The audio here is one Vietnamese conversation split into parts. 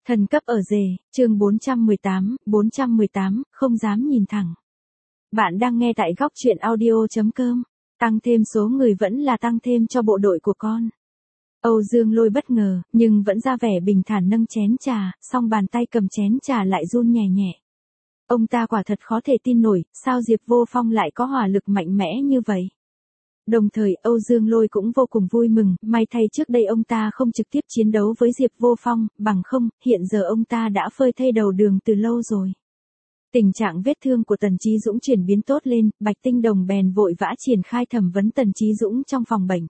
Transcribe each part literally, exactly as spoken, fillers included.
Thần cấp ở rể, chương bốn trăm mười tám, bốn trăm mười tám, không dám nhìn thẳng. Bạn đang nghe tại góc truyện audio chấm com. Tăng thêm số người vẫn là tăng thêm cho bộ đội của con. Âu Dương Lôi bất ngờ, nhưng vẫn ra vẻ bình thản nâng chén trà, song bàn tay cầm chén trà lại run nhẹ nhẹ. Ông ta quả thật khó thể tin nổi, sao Diệp Vô Phong lại có hỏa lực mạnh mẽ như vậy. Đồng thời Âu Dương Lôi cũng vô cùng vui mừng, may thay trước đây ông ta không trực tiếp chiến đấu với Diệp Vô Phong, bằng không, hiện giờ ông ta đã phơi thây đầu đường từ lâu rồi. Tình trạng vết thương của Tần Chí Dũng chuyển biến tốt lên, Bạch Tinh Đồng bèn vội vã triển khai thẩm vấn Tần Chí Dũng trong phòng bệnh.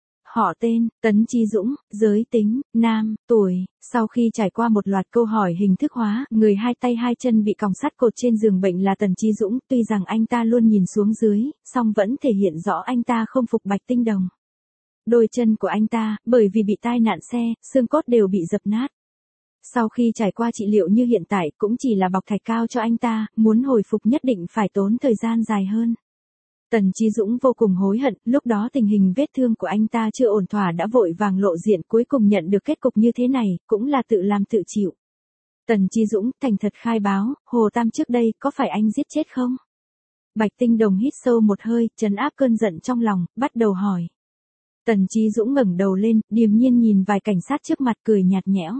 Họ tên, Tấn Chí Dũng, giới tính, nam, tuổi. Sau khi trải qua một loạt câu hỏi hình thức hóa, người hai tay hai chân bị còng sắt cột trên giường bệnh là Tần Chí Dũng, tuy rằng anh ta luôn nhìn xuống dưới, song vẫn thể hiện rõ anh ta không phục Bạch Tinh Đồng. Đôi chân của anh ta, bởi vì bị tai nạn xe, xương cốt đều bị dập nát. Sau khi trải qua trị liệu như hiện tại cũng chỉ là bọc thạch cao cho anh ta, muốn hồi phục nhất định phải tốn thời gian dài hơn. Tần Chí Dũng vô cùng hối hận, lúc đó tình hình vết thương của anh ta chưa ổn thỏa đã vội vàng lộ diện, cuối cùng nhận được kết cục như thế này, cũng là tự làm tự chịu. Tần Chí Dũng thành thật khai báo, Hồ Tam trước đây có phải anh giết chết không? Bạch Tinh Đồng hít sâu một hơi, trấn áp cơn giận trong lòng, bắt đầu hỏi. Tần Chí Dũng ngẩng đầu lên, điềm nhiên nhìn vài cảnh sát trước mặt cười nhạt nhẽo.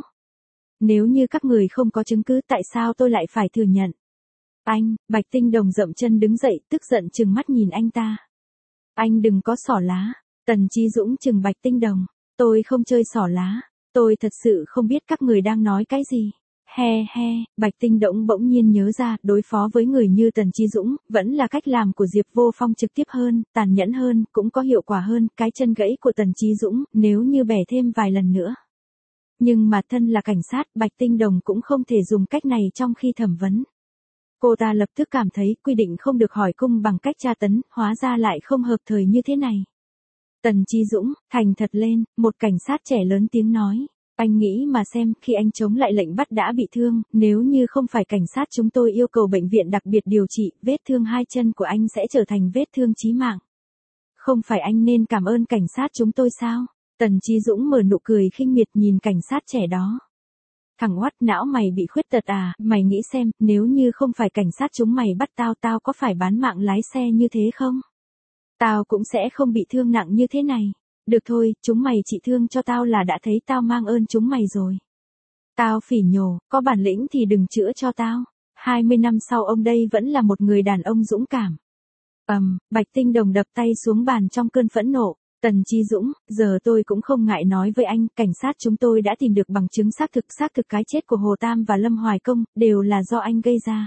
Nếu như các người không có chứng cứ tại sao tôi lại phải thừa nhận? Anh, Bạch Tinh Đồng dậm chân đứng dậy, tức giận trừng mắt nhìn anh ta. Anh đừng có xỏ lá. Tần Chí Dũng trừng Bạch Tinh Đồng. Tôi không chơi xỏ lá. Tôi thật sự không biết các người đang nói cái gì. He he, Bạch Tinh Đồng bỗng nhiên nhớ ra, đối phó với người như Tần Chí Dũng, vẫn là cách làm của Diệp Vô Phong trực tiếp hơn, tàn nhẫn hơn, cũng có hiệu quả hơn. Cái chân gãy của Tần Chí Dũng, nếu như bẻ thêm vài lần nữa. Nhưng mà thân là cảnh sát, Bạch Tinh Đồng cũng không thể dùng cách này trong khi thẩm vấn. Cô ta lập tức cảm thấy quy định không được hỏi cung bằng cách tra tấn, hóa ra lại không hợp thời như thế này. Tần Chí Dũng, thành thật lên, một cảnh sát trẻ lớn tiếng nói. Anh nghĩ mà xem, khi anh chống lại lệnh bắt đã bị thương, nếu như không phải cảnh sát chúng tôi yêu cầu bệnh viện đặc biệt điều trị, vết thương hai chân của anh sẽ trở thành vết thương chí mạng. Không phải anh nên cảm ơn cảnh sát chúng tôi sao? Tần Chí Dũng mở nụ cười khinh miệt nhìn cảnh sát trẻ đó. Thằng oắt, não mày bị khuyết tật à, mày nghĩ xem, nếu như không phải cảnh sát chúng mày bắt tao, tao có phải bán mạng lái xe như thế không? Tao cũng sẽ không bị thương nặng như thế này. Được thôi, chúng mày trị thương cho tao là đã thấy tao mang ơn chúng mày rồi. Tao phỉ nhổ, có bản lĩnh thì đừng chữa cho tao. hai mươi năm sau ông đây vẫn là một người đàn ông dũng cảm. Ầm, um, Bạch Tinh Đồng đập tay xuống bàn trong cơn phẫn nộ. Tần Chí Dũng, giờ tôi cũng không ngại nói với anh, cảnh sát chúng tôi đã tìm được bằng chứng xác thực xác thực cái chết của Hồ Tam và Lâm Hoài Công, đều là do anh gây ra.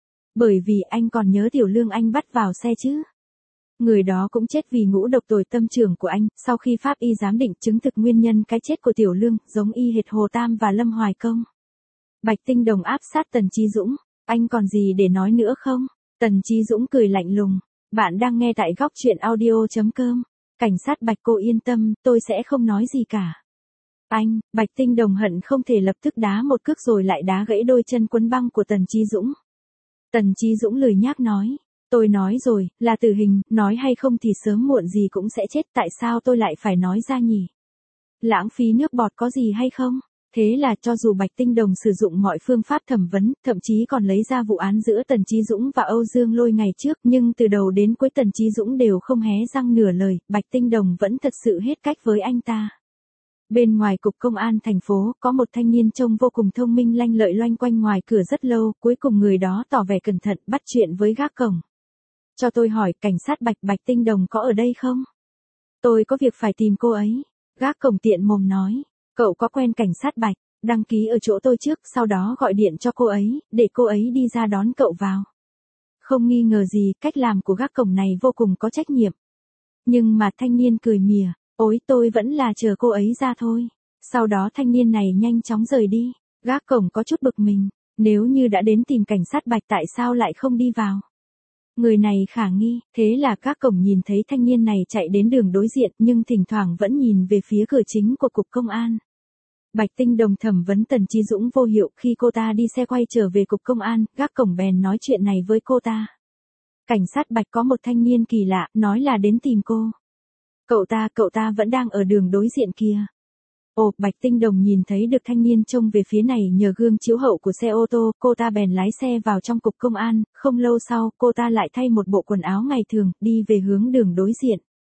Bởi vì anh còn nhớ Tiểu Lương anh bắt vào xe chứ. Người đó cũng chết vì ngũ độc tồi tâm trưởng của anh, sau khi pháp y giám định chứng thực nguyên nhân cái chết của Tiểu Lương, giống y hệt Hồ Tam và Lâm Hoài Công. Bạch Tinh Đồng áp sát Tần Chí Dũng, anh còn gì để nói nữa không? Tần Chí Dũng cười lạnh lùng, bạn đang nghe tại góc truyện audio chấm com. Cảnh sát Bạch, cô yên tâm, tôi sẽ không nói gì cả. Anh, Bạch Tinh Đồng hận không thể lập tức đá một cước rồi lại đá gãy đôi chân quấn băng của Tần Chí Dũng. Tần Chí Dũng lười nhác nói, tôi nói rồi, là tử hình, nói hay không thì sớm muộn gì cũng sẽ chết, tại sao tôi lại phải nói ra nhỉ? Lãng phí nước bọt có gì hay không? Thế là cho dù Bạch Tinh Đồng sử dụng mọi phương pháp thẩm vấn, thậm chí còn lấy ra vụ án giữa Tần Chí Dũng và Âu Dương Lôi ngày trước, nhưng từ đầu đến cuối Tần Chí Dũng đều không hé răng nửa lời, Bạch Tinh Đồng vẫn thật sự hết cách với anh ta. Bên ngoài cục công an thành phố, có một thanh niên trông vô cùng thông minh lanh lợi loanh quanh ngoài cửa rất lâu, cuối cùng người đó tỏ vẻ cẩn thận bắt chuyện với gác cổng. Cho tôi hỏi, cảnh sát Bạch, Bạch Tinh Đồng có ở đây không? Tôi có việc phải tìm cô ấy. Gác cổng tiện mồm nói. Cậu có quen cảnh sát Bạch, đăng ký ở chỗ tôi trước, sau đó gọi điện cho cô ấy, để cô ấy đi ra đón cậu vào. Không nghi ngờ gì, cách làm của gác cổng này vô cùng có trách nhiệm. Nhưng mà thanh niên cười mỉa, ôi tôi vẫn là chờ cô ấy ra thôi. Sau đó thanh niên này nhanh chóng rời đi, gác cổng có chút bực mình, nếu như đã đến tìm cảnh sát Bạch tại sao lại không đi vào. Người này khả nghi, thế là các cổng nhìn thấy thanh niên này chạy đến đường đối diện nhưng thỉnh thoảng vẫn nhìn về phía cửa chính của cục công an. Bạch Tinh Đồng thẩm vấn Tần Chí Dũng vô hiệu, khi cô ta đi xe quay trở về cục công an, gác cổng bèn nói chuyện này với cô ta. Cảnh sát Bạch có một thanh niên kỳ lạ, nói là đến tìm cô. Cậu ta, cậu ta vẫn đang ở đường đối diện kia. Ồ, Bạch Tinh Đồng nhìn thấy được thanh niên trông về phía này nhờ gương chiếu hậu của xe ô tô, cô ta bèn lái xe vào trong cục công an, không lâu sau, cô ta lại thay một bộ quần áo ngày thường, đi về hướng đường đối diện.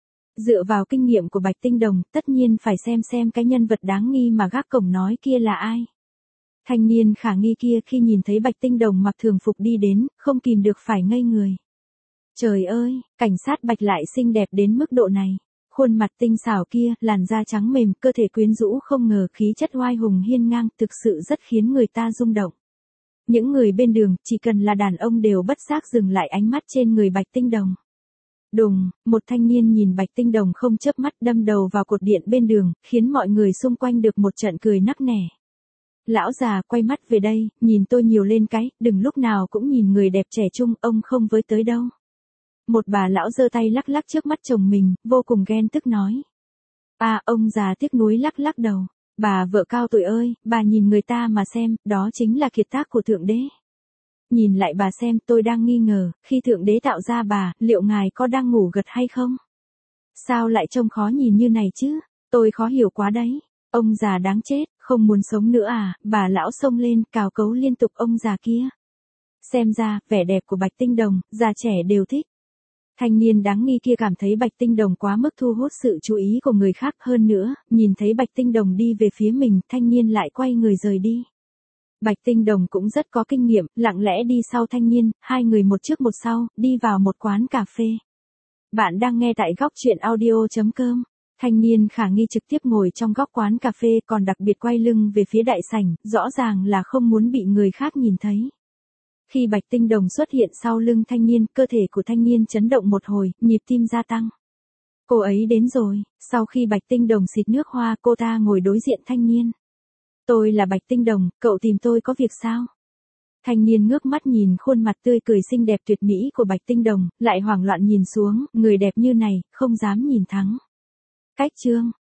Dựa vào kinh nghiệm của Bạch Tinh Đồng, tất nhiên phải xem xem cái nhân vật đáng nghi mà gác cổng nói kia là ai. Thanh niên khả nghi kia khi nhìn thấy Bạch Tinh Đồng mặc thường phục đi đến, không kìm được phải ngây người. Trời ơi, cảnh sát Bạch lại xinh đẹp đến mức độ này. Khuôn mặt tinh xảo kia, làn da trắng mềm, cơ thể quyến rũ không ngờ khí chất oai hùng hiên ngang, thực sự rất khiến người ta rung động. Những người bên đường, chỉ cần là đàn ông đều bất giác dừng lại ánh mắt trên người Bạch Tinh Đồng. Đùng, một thanh niên nhìn Bạch Tinh Đồng không chớp mắt đâm đầu vào cột điện bên đường, khiến mọi người xung quanh được một trận cười nắc nẻ. Lão già quay mắt về đây, nhìn tôi nhiều lên cái, đừng lúc nào cũng nhìn người đẹp trẻ trung, ông không với tới đâu. Một bà lão giơ tay lắc lắc trước mắt chồng mình, vô cùng ghen tức nói. À, ông già tiếc nuối lắc lắc đầu. Bà vợ cao tuổi ơi, bà nhìn người ta mà xem, đó chính là kiệt tác của Thượng Đế. Nhìn lại bà xem, tôi đang nghi ngờ, khi Thượng Đế tạo ra bà, liệu ngài có đang ngủ gật hay không? Sao lại trông khó nhìn như này chứ? Tôi khó hiểu quá đấy. Ông già đáng chết, không muốn sống nữa à? Bà lão xông lên, cào cấu liên tục ông già kia. Xem ra, vẻ đẹp của Bạch Tinh Đồng, già trẻ đều thích. Thanh niên đáng nghi kia cảm thấy Bạch Tinh Đồng quá mức thu hút sự chú ý của người khác hơn nữa, nhìn thấy Bạch Tinh Đồng đi về phía mình, thanh niên lại quay người rời đi. Bạch Tinh Đồng cũng rất có kinh nghiệm, lặng lẽ đi sau thanh niên, hai người một trước một sau, đi vào một quán cà phê. Bạn đang nghe tại góc truyện audio chấm com. Thanh niên khả nghi trực tiếp ngồi trong góc quán cà phê còn đặc biệt quay lưng về phía đại sảnh, rõ ràng là không muốn bị người khác nhìn thấy. Khi Bạch Tinh Đồng xuất hiện sau lưng thanh niên, cơ thể của thanh niên chấn động một hồi, nhịp tim gia tăng. Cô ấy đến rồi, sau khi Bạch Tinh Đồng xịt nước hoa, cô ta ngồi đối diện thanh niên. Tôi là Bạch Tinh Đồng, cậu tìm tôi có việc sao? Thanh niên ngước mắt nhìn khuôn mặt tươi cười xinh đẹp tuyệt mỹ của Bạch Tinh Đồng, lại hoảng loạn nhìn xuống, người đẹp như này, không dám nhìn thắng. Cách chương,